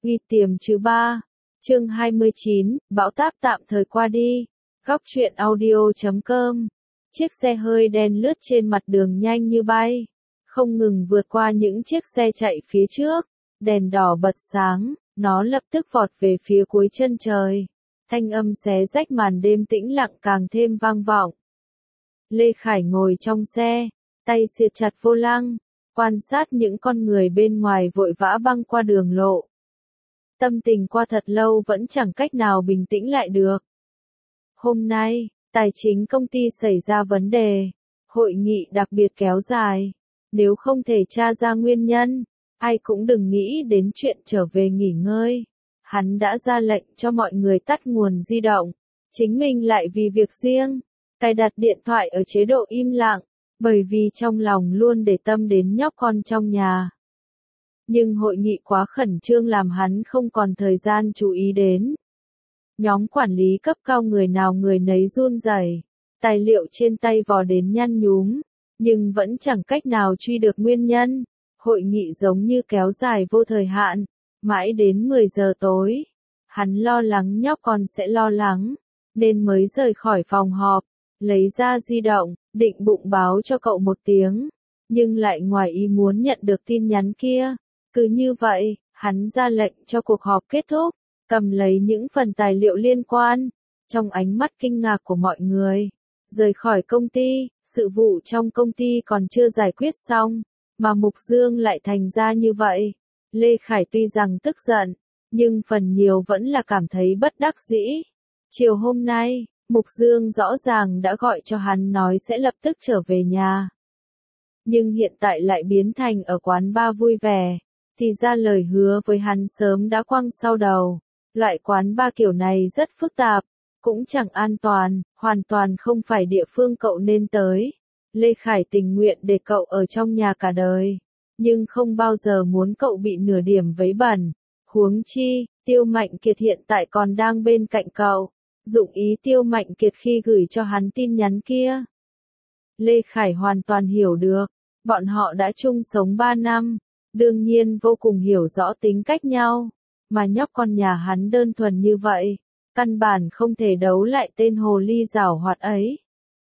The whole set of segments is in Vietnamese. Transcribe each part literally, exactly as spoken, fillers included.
Uy tiềm chứ ba. Chương hai mươi chín, bão táp tạm thời qua đi. Góc truyện audio chấm com. Chiếc xe hơi đen lướt trên mặt đường nhanh như bay, không ngừng vượt qua những chiếc xe chạy phía trước. Đèn đỏ bật sáng, nó lập tức vọt về phía cuối chân trời. Thanh âm xé rách màn đêm tĩnh lặng càng thêm vang vọng. Lê Khải ngồi trong xe, tay siết chặt vô lăng, quan sát những con người bên ngoài vội vã băng qua đường lộ. Tâm tình qua thật lâu vẫn chẳng cách nào bình tĩnh lại được. Hôm nay, tài chính công ty xảy ra vấn đề, hội nghị đặc biệt kéo dài. Nếu không thể tra ra nguyên nhân, ai cũng đừng nghĩ đến chuyện trở về nghỉ ngơi. Hắn đã ra lệnh cho mọi người tắt nguồn di động, chính mình lại vì việc riêng, cài đặt điện thoại ở chế độ im lặng, bởi vì trong lòng luôn để tâm đến nhóc con trong nhà. Nhưng hội nghị quá khẩn trương làm hắn không còn thời gian chú ý đến. Nhóm quản lý cấp cao người nào người nấy run rẩy, tài liệu trên tay vò đến nhăn nhúm, nhưng vẫn chẳng cách nào truy được nguyên nhân. Hội nghị giống như kéo dài vô thời hạn, mãi đến mười giờ tối. Hắn lo lắng nhóc con sẽ lo lắng, nên mới rời khỏi phòng họp, lấy ra di động, định bụng báo cho cậu một tiếng, nhưng lại ngoài ý muốn nhận được tin nhắn kia. Cứ như vậy, hắn ra lệnh cho cuộc họp kết thúc, cầm lấy những phần tài liệu liên quan, trong ánh mắt kinh ngạc của mọi người, rời khỏi công ty. Sự vụ trong công ty còn chưa giải quyết xong, mà Mục Dương lại thành ra như vậy. Lê Khải tuy rằng tức giận, nhưng phần nhiều vẫn là cảm thấy bất đắc dĩ. Chiều hôm nay, Mục Dương rõ ràng đã gọi cho hắn nói sẽ lập tức trở về nhà. Nhưng hiện tại lại biến thành ở quán bar vui vẻ, thì ra lời hứa với hắn sớm đã quăng sau đầu. Loại quán bar kiểu này rất phức tạp, cũng chẳng an toàn, hoàn toàn không phải địa phương cậu nên tới. Lê Khải tình nguyện để cậu ở trong nhà cả đời, nhưng không bao giờ muốn cậu bị nửa điểm vấy bẩn. Huống chi, Tiêu Mạnh Kiệt hiện tại còn đang bên cạnh cậu. Dụng ý Tiêu Mạnh Kiệt khi gửi cho hắn tin nhắn kia, Lê Khải hoàn toàn hiểu được. Bọn họ đã chung sống ba năm, đương nhiên vô cùng hiểu rõ tính cách nhau. Mà nhóc con nhà hắn đơn thuần như vậy, căn bản không thể đấu lại tên hồ ly giảo hoạt ấy.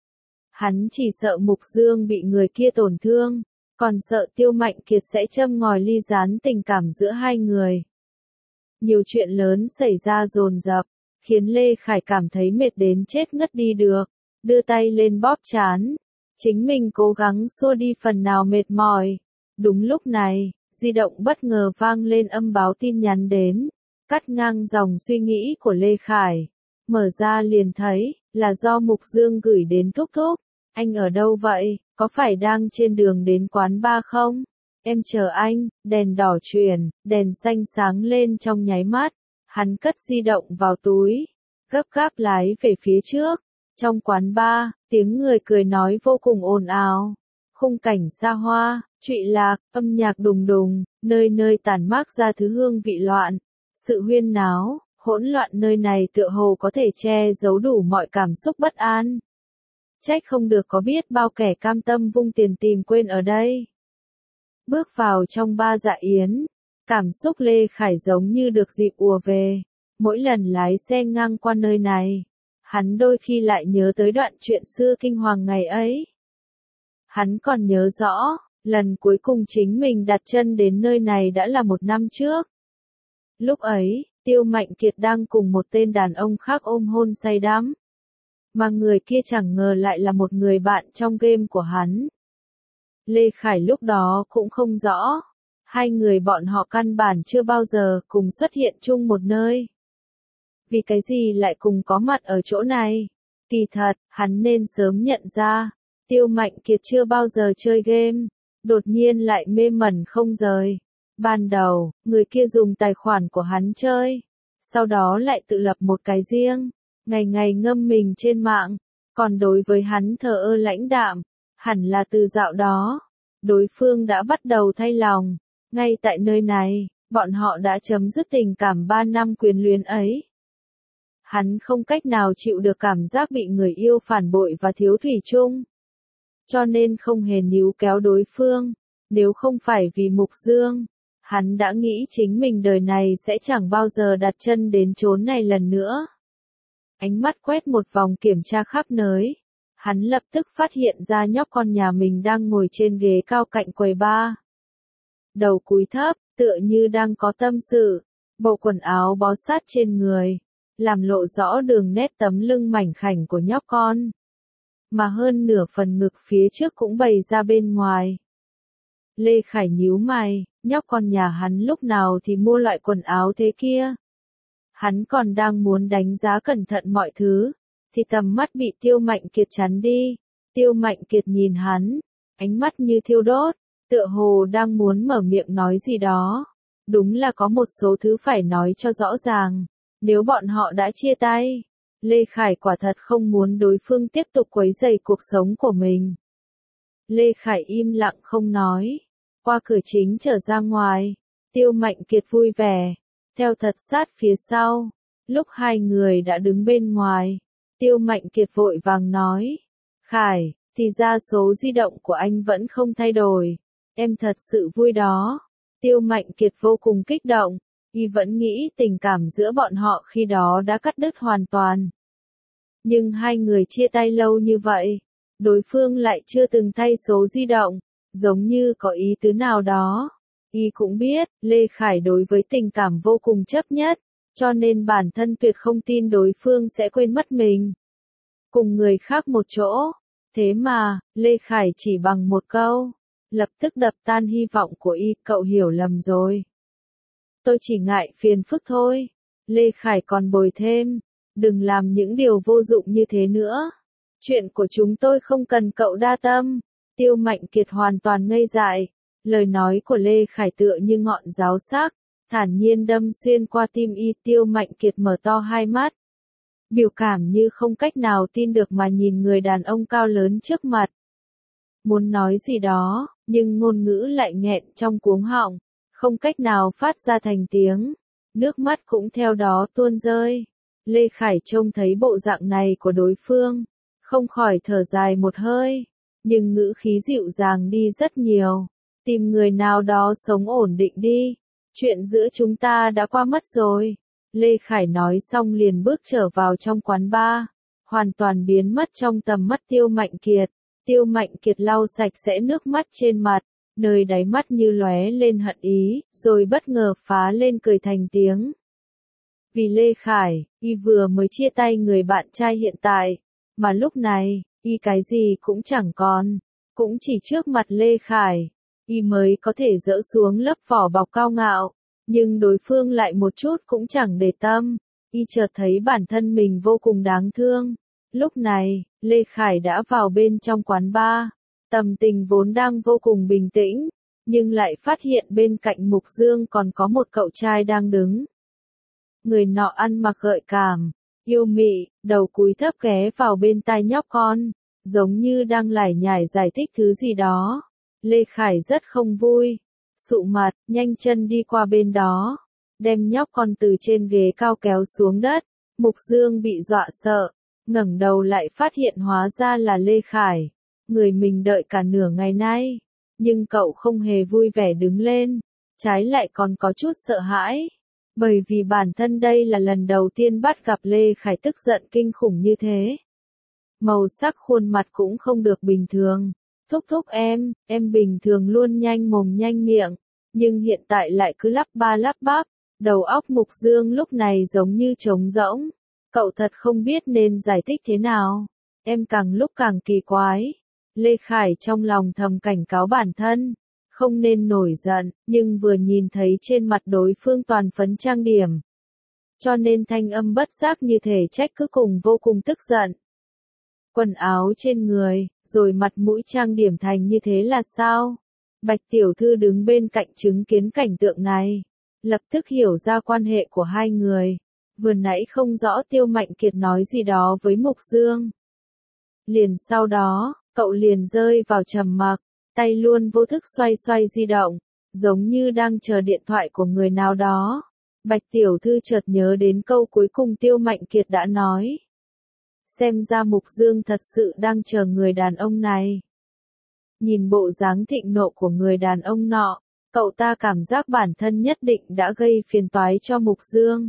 Hắn chỉ sợ Mục Dương bị người kia tổn thương, còn sợ Tiêu Mạnh Kiệt sẽ châm ngòi ly gián tình cảm giữa hai người. Nhiều chuyện lớn xảy ra dồn dập, khiến Lê Khải cảm thấy mệt đến chết ngất đi được, đưa tay lên bóp trán, chính mình cố gắng xua đi phần nào mệt mỏi. Đúng lúc này, di động bất ngờ vang lên âm báo tin nhắn đến, cắt ngang dòng suy nghĩ của Lê Khải. Mở ra liền thấy, là do Mục Dương gửi đến Thúc Thúc. Anh ở đâu vậy, có phải đang trên đường đến quán bar không? Em chờ anh. Đèn đỏ chuyển, đèn xanh sáng lên trong nháy mắt. Hắn cất di động vào túi, gấp gáp lái về phía trước. Trong quán bar, tiếng người cười nói vô cùng ồn ào. Khung cảnh xa hoa, trụy lạc, âm nhạc đùng đùng, nơi nơi tản mát ra thứ hương vị loạn. Sự huyên náo, hỗn loạn nơi này tựa hồ có thể che giấu đủ mọi cảm xúc bất an. Trách không được có biết bao kẻ cam tâm vung tiền tìm quên ở đây. Bước vào trong ba dạ yến, cảm xúc Lê Khải giống như được dịp ùa về. Mỗi lần lái xe ngang qua nơi này, hắn đôi khi lại nhớ tới đoạn chuyện xưa kinh hoàng ngày ấy. Hắn còn nhớ rõ, lần cuối cùng chính mình đặt chân đến nơi này đã là một năm trước. Lúc ấy, Tiêu Mạnh Kiệt đang cùng một tên đàn ông khác ôm hôn say đắm. Mà người kia chẳng ngờ lại là một người bạn trong game của hắn. Lê Khải lúc đó cũng không rõ, hai người bọn họ căn bản chưa bao giờ cùng xuất hiện chung một nơi. Vì cái gì lại cùng có mặt ở chỗ này? Kỳ thật, hắn nên sớm nhận ra, Tiêu Mạnh Kiệt chưa bao giờ chơi game, đột nhiên lại mê mẩn không rời. Ban đầu, người kia dùng tài khoản của hắn chơi, sau đó lại tự lập một cái riêng, ngày ngày ngâm mình trên mạng, còn đối với hắn thờ ơ lãnh đạm, hẳn là từ dạo đó, đối phương đã bắt đầu thay lòng. Ngay tại nơi này, bọn họ đã chấm dứt tình cảm ba năm quyến luyến ấy. Hắn không cách nào chịu được cảm giác bị người yêu phản bội và thiếu thủy chung, cho nên không hề níu kéo đối phương. Nếu không phải vì Mục Dương, Hắn đã nghĩ chính mình đời này sẽ chẳng bao giờ đặt chân đến chốn này lần nữa. Ánh mắt quét một vòng kiểm tra khắp nơi. Hắn lập tức phát hiện ra nhóc con nhà mình đang ngồi trên ghế cao cạnh quầy bar. Đầu cúi thấp, tựa như đang có tâm sự. Bộ quần áo bó sát trên người, làm lộ rõ đường nét tấm lưng mảnh khảnh của nhóc con. Mà hơn nửa phần ngực phía trước cũng bày ra bên ngoài. Lê Khải nhíu mày, nhóc con nhà hắn lúc nào thì mua loại quần áo thế kia. Hắn còn đang muốn đánh giá cẩn thận mọi thứ, thì tầm mắt bị Tiêu Mạnh Kiệt chắn đi. Tiêu Mạnh Kiệt nhìn hắn, ánh mắt như thiêu đốt, tựa hồ đang muốn mở miệng nói gì đó. Đúng là có một số thứ phải nói cho rõ ràng, nếu bọn họ đã chia tay. Lê Khải quả thật không muốn đối phương tiếp tục quấy rầy cuộc sống của mình. Lê Khải im lặng không nói. Qua cửa chính trở ra ngoài, Tiêu Mạnh Kiệt vui vẻ, theo thật sát phía sau. Lúc hai người đã đứng bên ngoài, Tiêu Mạnh Kiệt vội vàng nói, Khải, thì ra số di động của anh vẫn không thay đổi, em thật sự vui đó. Tiêu Mạnh Kiệt vô cùng kích động, y vẫn nghĩ tình cảm giữa bọn họ khi đó đã cắt đứt hoàn toàn. Nhưng hai người chia tay lâu như vậy, đối phương lại chưa từng thay số di động, giống như có ý tứ nào đó. Y cũng biết, Lê Khải đối với tình cảm vô cùng chấp nhất, cho nên bản thân tuyệt không tin đối phương sẽ quên mất mình. Cùng người khác một chỗ, thế mà, Lê Khải chỉ bằng một câu, lập tức đập tan hy vọng của y, cậu hiểu lầm rồi. Tôi chỉ ngại phiền phức thôi. Lê Khải còn bồi thêm, đừng làm những điều vô dụng như thế nữa. Chuyện của chúng tôi không cần cậu đa tâm. Tiêu Mạnh Kiệt hoàn toàn ngây dại. Lời nói của Lê Khải tựa như ngọn giáo sắc, thản nhiên đâm xuyên qua tim y. Tiêu Mạnh Kiệt mở to hai mắt, biểu cảm như không cách nào tin được mà nhìn người đàn ông cao lớn trước mặt. Muốn nói gì đó, nhưng ngôn ngữ lại nghẹn trong cuống họng, không cách nào phát ra thành tiếng. Nước mắt cũng theo đó tuôn rơi. Lê Khải trông thấy bộ dạng này của đối phương, không khỏi thở dài một hơi, nhưng ngữ khí dịu dàng đi rất nhiều. Tìm người nào đó sống ổn định đi, chuyện giữa chúng ta đã qua mất rồi. Lê Khải nói xong liền bước trở vào trong quán bar, hoàn toàn biến mất trong tầm mắt Tiêu Mạnh Kiệt. Tiêu Mạnh Kiệt lau sạch sẽ nước mắt trên mặt, nơi đáy mắt như lóe lên hận ý, rồi bất ngờ phá lên cười thành tiếng. Vì Lê Khải, y vừa mới chia tay người bạn trai hiện tại, mà lúc này, y cái gì cũng chẳng còn, cũng chỉ trước mặt Lê Khải, y mới có thể dỡ xuống lớp vỏ bọc cao ngạo, nhưng đối phương lại một chút cũng chẳng để tâm, y chợt thấy bản thân mình vô cùng đáng thương. Lúc này, Lê Khải đã vào bên trong quán bar, tâm tình vốn đang vô cùng bình tĩnh, nhưng lại phát hiện bên cạnh Mục Dương còn có một cậu trai đang đứng. Người nọ ăn mặc gợi cảm, yêu mị, đầu cúi thấp ghé vào bên tai nhóc con, giống như đang lải nhải giải thích thứ gì đó. Lê Khải rất không vui, sụ mặt, nhanh chân đi qua bên đó, đem nhóc con từ trên ghế cao kéo xuống đất. Mục Dương bị dọa sợ, ngẩng đầu lại phát hiện hóa ra là Lê Khải, người mình đợi cả nửa ngày nay, nhưng cậu không hề vui vẻ đứng lên, trái lại còn có chút sợ hãi, bởi vì bản thân đây là lần đầu tiên bắt gặp Lê Khải tức giận kinh khủng như thế. Màu sắc khuôn mặt cũng không được bình thường. Thúc thúc em, em bình thường luôn nhanh mồm nhanh miệng, nhưng hiện tại lại cứ lắp ba lắp bắp, đầu óc Mục Dương lúc này giống như trống rỗng. Cậu thật không biết nên giải thích thế nào, em càng lúc càng kỳ quái. Lê Khải trong lòng thầm cảnh cáo bản thân, không nên nổi giận, nhưng vừa nhìn thấy trên mặt đối phương toàn phấn trang điểm, cho nên thanh âm bất giác như thể trách cứ cùng vô cùng tức giận. Quần áo trên người, rồi mặt mũi trang điểm thành như thế là sao? Bạch tiểu thư đứng bên cạnh chứng kiến cảnh tượng này, lập tức hiểu ra quan hệ của hai người. Vừa nãy không rõ Tiêu Mạnh Kiệt nói gì đó với Mục Dương. Liền sau đó, cậu liền rơi vào trầm mặc, tay luôn vô thức xoay xoay di động, giống như đang chờ điện thoại của người nào đó. Bạch tiểu thư chợt nhớ đến câu cuối cùng Tiêu Mạnh Kiệt đã nói. Xem ra Mục Dương thật sự đang chờ người đàn ông này. Nhìn bộ dáng thịnh nộ của người đàn ông nọ, Cậu ta cảm giác bản thân nhất định đã gây phiền toái cho Mục Dương.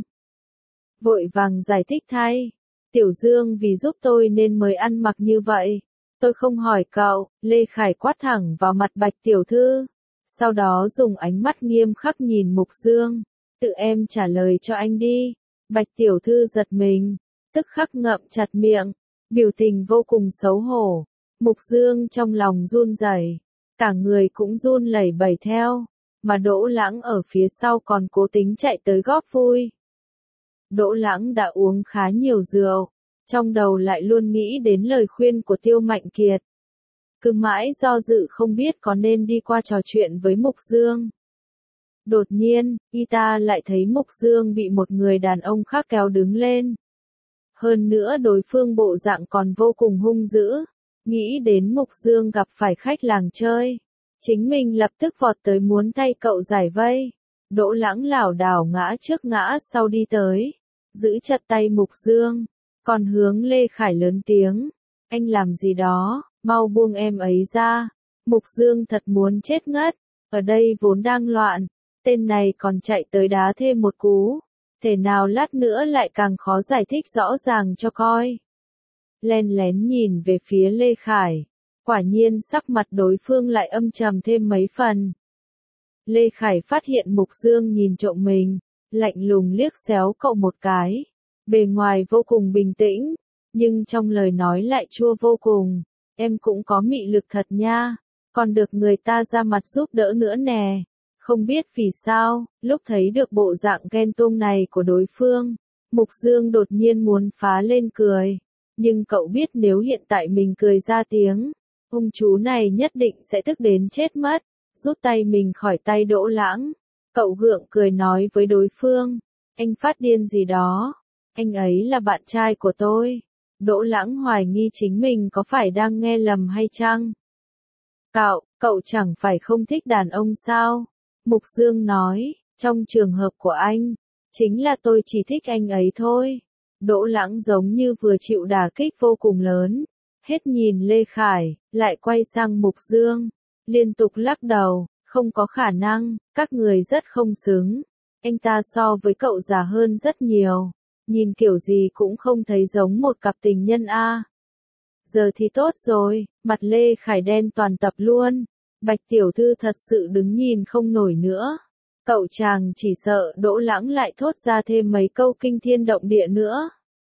Vội vàng giải thích thay. Tiểu Dương vì giúp tôi nên mới ăn mặc như vậy. Tôi không hỏi cậu. Lê Khải quát thẳng vào mặt Bạch tiểu thư. Sau đó dùng ánh mắt nghiêm khắc nhìn Mục Dương. Tự em trả lời cho anh đi. Bạch tiểu thư giật mình. Tức khắc ngậm chặt miệng. Biểu tình vô cùng xấu hổ. Mục Dương trong lòng run rẩy, cả người cũng run lẩy bẩy theo. Mà Đỗ Lãng ở phía sau còn cố tính chạy tới góp vui. Đỗ Lãng đã uống khá nhiều rượu, trong đầu lại luôn nghĩ đến lời khuyên của Tiêu Mạnh Kiệt. Cứ mãi do dự không biết có nên đi qua trò chuyện với Mục Dương. Đột nhiên, y ta lại thấy Mục Dương bị một người đàn ông khác kéo đứng lên. Hơn nữa đối phương bộ dạng còn vô cùng hung dữ. Nghĩ đến Mục Dương gặp phải khách làng chơi. Chính mình lập tức vọt tới muốn thay cậu giải vây. Đỗ Lãng lảo đảo ngã trước ngã sau đi tới. Giữ chặt tay Mục Dương. Còn hướng Lê Khải lớn tiếng. Anh làm gì đó, mau buông em ấy ra. Mục Dương thật muốn chết ngất. Ở đây vốn đang loạn. Tên này còn chạy tới đá thêm một cú. Thể nào lát nữa lại càng khó giải thích rõ ràng cho coi. Len lén nhìn về phía Lê Khải. Quả nhiên sắc mặt đối phương lại âm trầm thêm mấy phần. Lê Khải phát hiện Mục Dương nhìn trộm mình, lạnh lùng liếc xéo cậu một cái. Bề ngoài vô cùng bình tĩnh, nhưng trong lời nói lại chua vô cùng. Em cũng có mị lực thật nha, còn được người ta ra mặt giúp đỡ nữa nè. Không biết vì sao, lúc thấy được bộ dạng ghen tuông này của đối phương, Mục Dương đột nhiên muốn phá lên cười. Nhưng cậu biết nếu hiện tại mình cười ra tiếng, ông chú này nhất định sẽ tức đến chết mất. Rút tay mình khỏi tay Đỗ Lãng. Cậu gượng cười nói với đối phương. Anh phát điên gì đó. Anh ấy là bạn trai của tôi. Đỗ Lãng hoài nghi chính mình có phải đang nghe lầm hay chăng? Cậu, cậu chẳng phải không thích đàn ông sao? Mục Dương nói, trong trường hợp của anh, chính là tôi chỉ thích anh ấy thôi. Đỗ Lãng giống như vừa chịu đả kích vô cùng lớn. Hết nhìn Lê Khải, lại quay sang Mục Dương. Liên tục lắc đầu, không có khả năng, các người rất không xứng. Anh ta so với cậu già hơn rất nhiều. Nhìn kiểu gì cũng không thấy giống một cặp tình nhân a. Giờ thì tốt rồi, mặt Lê Khải đen toàn tập luôn. Bạch tiểu thư thật sự đứng nhìn không nổi nữa. Cậu chàng chỉ sợ Đỗ Lãng lại thốt ra thêm mấy câu kinh thiên động địa nữa.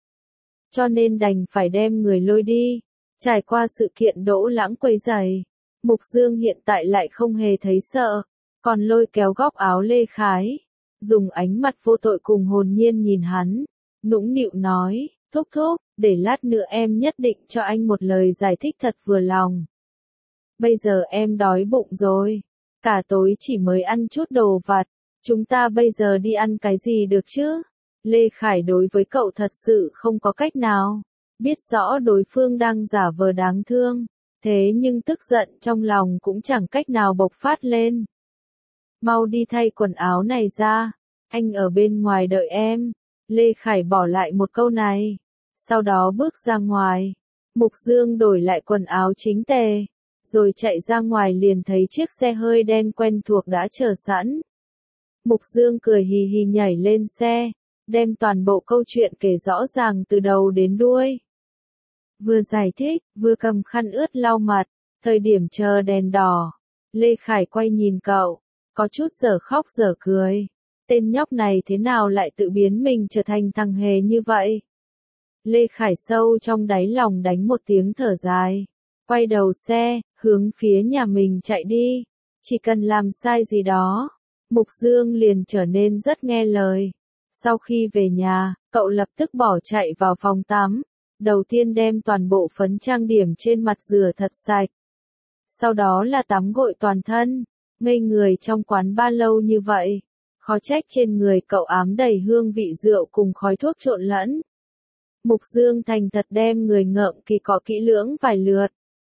Cho nên đành phải đem người lôi đi. Trải qua sự kiện Đỗ Lãng quấy rầy, Mục Dương hiện tại lại không hề thấy sợ, còn lôi kéo góc áo Lê Khải, dùng ánh mặt vô tội cùng hồn nhiên nhìn hắn, nũng nịu nói, thúc thúc, để lát nữa em nhất định cho anh một lời giải thích thật vừa lòng. Bây giờ em đói bụng rồi, cả tối chỉ mới ăn chút đồ vặt, chúng ta bây giờ đi ăn cái gì được chứ? Lê Khải đối với cậu thật sự không có cách nào, biết rõ đối phương đang giả vờ đáng thương. Thế nhưng tức giận trong lòng cũng chẳng cách nào bộc phát lên. Mau đi thay quần áo này ra, anh ở bên ngoài đợi em. Lê Khải bỏ lại một câu này, sau đó bước ra ngoài. Mục Dương đổi lại quần áo chính tề, rồi chạy ra ngoài liền thấy chiếc xe hơi đen quen thuộc đã chờ sẵn. Mục Dương cười hì hì nhảy lên xe, đem toàn bộ câu chuyện kể rõ ràng từ đầu đến đuôi. Vừa giải thích, vừa cầm khăn ướt lau mặt, thời điểm chờ đèn đỏ. Lê Khải quay nhìn cậu, có chút dở khóc dở cười. Tên nhóc này thế nào lại tự biến mình trở thành thằng hề như vậy? Lê Khải sâu trong đáy lòng đánh một tiếng thở dài. Quay đầu xe, hướng phía nhà mình chạy đi. Chỉ cần làm sai gì đó, Mục Dương liền trở nên rất nghe lời. Sau khi về nhà, cậu lập tức bỏ chạy vào phòng tắm. Đầu tiên đem toàn bộ phấn trang điểm trên mặt rửa thật sạch. Sau đó là tắm gội toàn thân. Ngây người trong quán ba lâu như vậy. Khó trách trên người cậu ám đầy hương vị rượu cùng khói thuốc trộn lẫn. Mục Dương thành thật đem người ngợm kỳ cọ kỹ lưỡng vài lượt.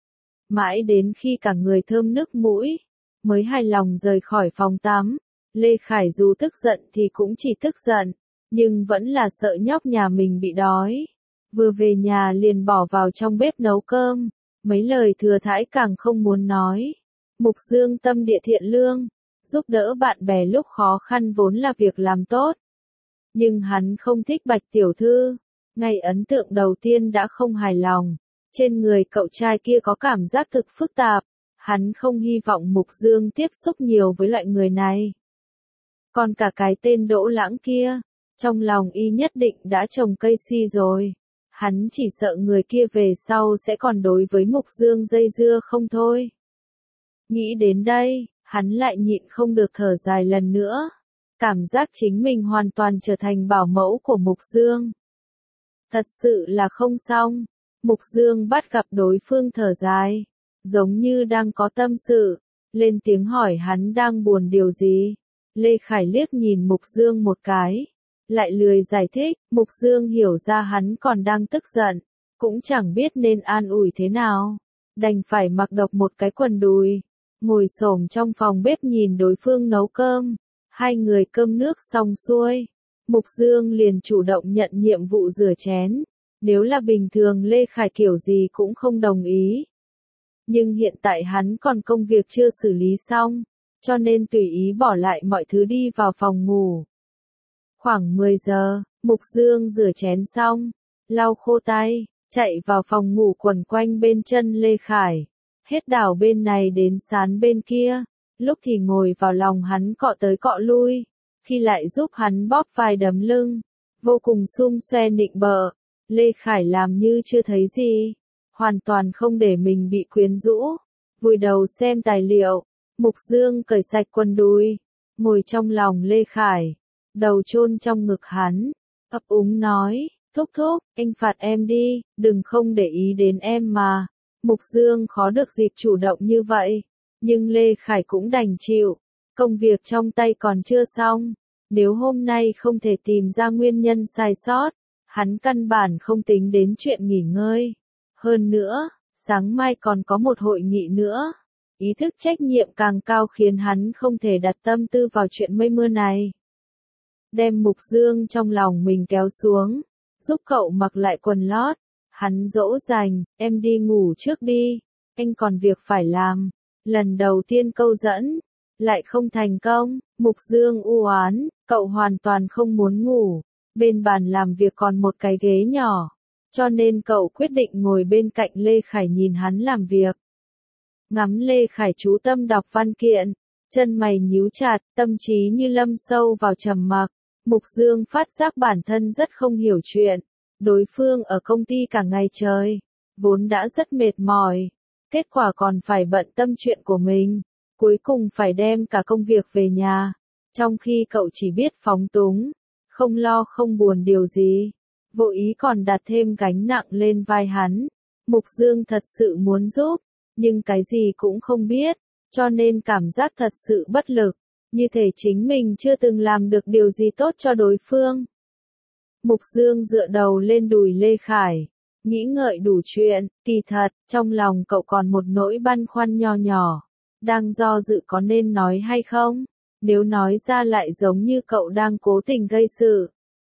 Mãi đến khi cả người thơm nức mũi, mới hài lòng rời khỏi phòng tắm. Lê Khải dù tức giận thì cũng chỉ tức giận, nhưng vẫn là sợ nhóc nhà mình bị đói. Vừa về nhà liền bỏ vào trong bếp nấu cơm, mấy lời thừa thãi càng không muốn nói. Mục Dương tâm địa thiện lương, giúp đỡ bạn bè lúc khó khăn vốn là việc làm tốt. Nhưng hắn không thích Bạch tiểu thư, ngay ấn tượng đầu tiên đã không hài lòng. Trên người cậu trai kia có cảm giác thực phức tạp, hắn không hy vọng Mục Dương tiếp xúc nhiều với loại người này. Còn cả cái tên Đỗ Lãng kia, trong lòng y nhất định đã trồng cây si rồi. Hắn chỉ sợ người kia về sau sẽ còn đối với Mục Dương dây dưa không thôi. Nghĩ đến đây, hắn lại nhịn không được thở dài lần nữa. Cảm giác chính mình hoàn toàn trở thành bảo mẫu của Mục Dương. Thật sự là không xong. Mục Dương bắt gặp đối phương thở dài, giống như đang có tâm sự, lên tiếng hỏi hắn đang buồn điều gì. Lê Khải liếc nhìn Mục Dương một cái, lại lười giải thích. Mục Dương hiểu ra hắn còn đang tức giận, cũng chẳng biết nên an ủi thế nào, đành phải mặc độc một cái quần đùi, ngồi xổm trong phòng bếp nhìn đối phương nấu cơm. Hai người cơm nước xong xuôi, Mục Dương liền chủ động nhận nhiệm vụ rửa chén. Nếu là bình thường Lê Khải kiểu gì cũng không đồng ý. Nhưng hiện tại hắn còn công việc chưa xử lý xong, cho nên tùy ý bỏ lại mọi thứ đi vào phòng ngủ. Khoảng mười giờ, Mục Dương rửa chén xong, lau khô tay, chạy vào phòng ngủ quẩn quanh bên chân Lê Khải. Hết đảo bên này đến sán bên kia, lúc thì ngồi vào lòng hắn cọ tới cọ lui, khi lại giúp hắn bóp vai đấm lưng, vô cùng sum xoe nịnh bợ. Lê Khải làm như chưa thấy gì, hoàn toàn không để mình bị quyến rũ, vùi đầu xem tài liệu. Mục Dương cởi sạch quần đùi, ngồi trong lòng Lê Khải, đầu chôn trong ngực hắn, ấp úng nói, thúc thúc, anh phạt em đi, đừng không để ý đến em mà. Mục Dương khó được dịp chủ động như vậy, nhưng Lê Khải cũng đành chịu, công việc trong tay còn chưa xong, nếu hôm nay không thể tìm ra nguyên nhân sai sót, hắn căn bản không tính đến chuyện nghỉ ngơi. Hơn nữa, sáng mai còn có một hội nghị nữa. Ý thức trách nhiệm càng cao khiến hắn không thể đặt tâm tư vào chuyện mây mưa này. Đem Mục Dương trong lòng mình kéo xuống, giúp cậu mặc lại quần lót. Hắn dỗ dành, em đi ngủ trước đi, anh còn việc phải làm. Lần đầu tiên câu dẫn, lại không thành công. Mục Dương u oán, cậu hoàn toàn không muốn ngủ. Bên bàn làm việc còn một cái ghế nhỏ, cho nên cậu quyết định ngồi bên cạnh Lê Khải nhìn hắn làm việc. Ngắm Lê Khải chú tâm đọc văn kiện, chân mày nhíu chặt, tâm trí như lâm sâu vào trầm mặc. Mục Dương phát giác bản thân rất không hiểu chuyện. Đối phương ở công ty cả ngày trời, vốn đã rất mệt mỏi, kết quả còn phải bận tâm chuyện của mình, cuối cùng phải đem cả công việc về nhà, trong khi cậu chỉ biết phóng túng, không lo không buồn điều gì, vô ý còn đặt thêm gánh nặng lên vai hắn. Mục Dương thật sự muốn giúp, nhưng cái gì cũng không biết, cho nên cảm giác thật sự bất lực, như thể chính mình chưa từng làm được điều gì tốt cho đối phương. Mục Dương dựa đầu lên đùi Lê Khải, nghĩ ngợi đủ chuyện. Kỳ thật, trong lòng cậu còn một nỗi băn khoăn nho nhỏ, đang do dự có nên nói hay không, nếu nói ra lại giống như cậu đang cố tình gây sự.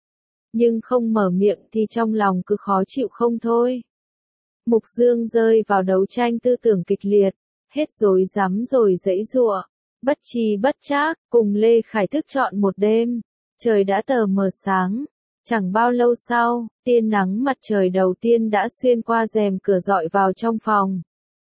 Nhưng không mở miệng thì trong lòng cứ khó chịu không thôi. Mục Dương rơi vào đấu tranh tư tưởng kịch liệt, hết rối rắm rồi giãy giụa, bất tri bất trắc, cùng Lê Khải thức trọn một đêm. Trời đã tờ mờ sáng. Chẳng bao lâu sau, tia nắng mặt trời đầu tiên đã xuyên qua rèm cửa rọi vào trong phòng.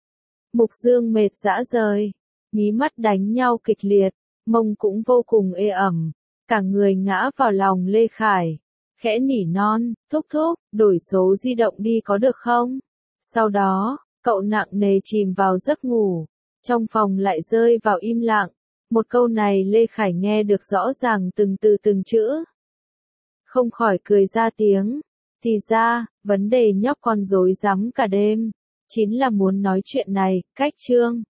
Mục Dương mệt rã rời, mí mắt đánh nhau kịch liệt, mông cũng vô cùng ê ẩm, cả người ngã vào lòng Lê Khải, khẽ nỉ non, thúc thúc, đổi số di động đi có được không? Sau đó, cậu nặng nề chìm vào giấc ngủ, trong phòng lại rơi vào im lặng, một câu này Lê Khải nghe được rõ ràng từng từ từng chữ. Không khỏi cười ra tiếng, thì ra, vấn đề nhóc con rối rắm cả đêm, chính là muốn nói chuyện này. Cách chương